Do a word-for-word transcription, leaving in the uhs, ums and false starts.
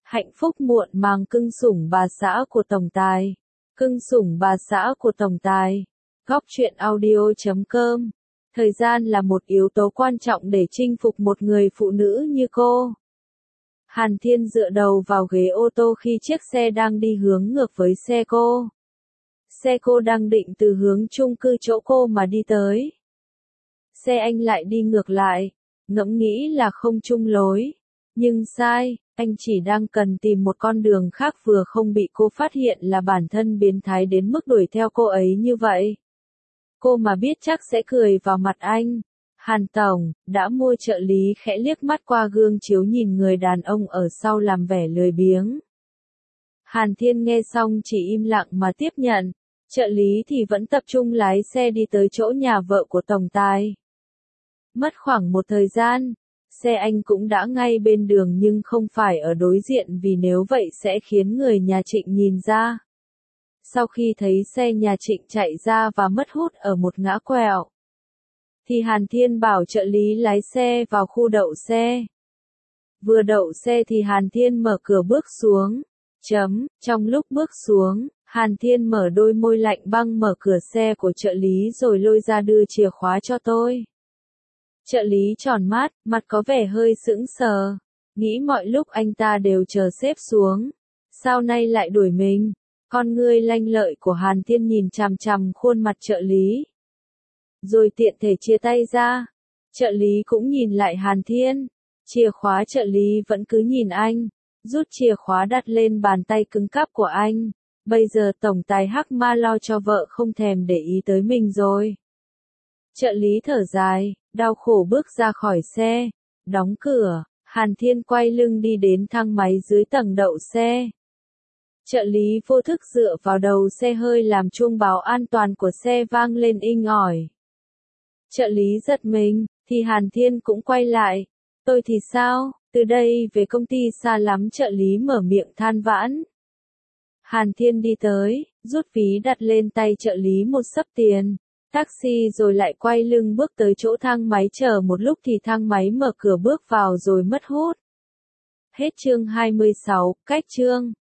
Hạnh phúc muộn màng cưng sủng bà xã của tổng tài. Cưng sủng bà xã của tổng tài. Góc truyện audio chấm com. Thời gian là một yếu tố quan trọng để chinh phục một người phụ nữ như cô. Hàn Thiên dựa đầu vào ghế ô tô khi chiếc xe đang đi hướng ngược với xe cô. Xe cô đang định từ hướng chung cư chỗ cô mà đi tới. Xe anh lại đi ngược lại, ngẫm nghĩ là không chung lối. Nhưng sai, anh chỉ đang cần tìm một con đường khác vừa không bị cô phát hiện là bản thân biến thái đến mức đuổi theo cô ấy như vậy. Cô mà biết chắc sẽ cười vào mặt anh. Hàn Tổng, đã mua trợ lý khẽ liếc mắt qua gương chiếu nhìn người đàn ông ở sau làm vẻ lười biếng. Hàn Thiên nghe xong chỉ im lặng mà tiếp nhận, trợ lý thì vẫn tập trung lái xe đi tới chỗ nhà vợ của tổng tài. Mất khoảng một thời gian, xe anh cũng đã ngay bên đường nhưng không phải ở đối diện vì nếu vậy sẽ khiến người nhà Trịnh nhìn ra. Sau khi thấy xe nhà Trịnh chạy ra và mất hút ở một ngã quẹo, thì Hàn Thiên bảo trợ lý lái xe vào khu đậu xe. Vừa đậu xe thì Hàn Thiên mở cửa bước xuống. Chấm, trong lúc bước xuống, Hàn Thiên mở đôi môi lạnh băng mở cửa xe của trợ lý rồi lôi ra đưa chìa khóa cho tôi. Trợ lý tròn mắt, mặt có vẻ hơi sững sờ. Nghĩ mọi lúc anh ta đều chờ sếp xuống. Sao nay lại đuổi mình? Con ngươi lanh lợi của Hàn Thiên nhìn chằm chằm khuôn mặt trợ lý. Rồi tiện thể chia tay ra. Trợ lý cũng nhìn lại Hàn Thiên. Chìa khóa trợ lý vẫn cứ nhìn anh. Rút chìa khóa đặt lên bàn tay cứng cáp của anh. Bây giờ tổng tài hắc ma lo cho vợ không thèm để ý tới mình rồi. Trợ lý thở dài, đau khổ bước ra khỏi xe. Đóng cửa, Hàn Thiên quay lưng đi đến thang máy dưới tầng đậu xe. Trợ lý vô thức dựa vào đầu xe hơi làm chuông báo an toàn của xe vang lên inh ỏi. Trợ lý giật mình, thì Hàn Thiên cũng quay lại. Tôi thì sao, từ đây về công ty xa lắm, trợ lý mở miệng than vãn. Hàn Thiên đi tới, rút ví đặt lên tay trợ lý một xấp tiền. Taxi rồi lại quay lưng bước tới chỗ thang máy chờ một lúc thì thang máy mở cửa bước vào rồi mất hút. Hết chương hai mươi sáu, cách chương.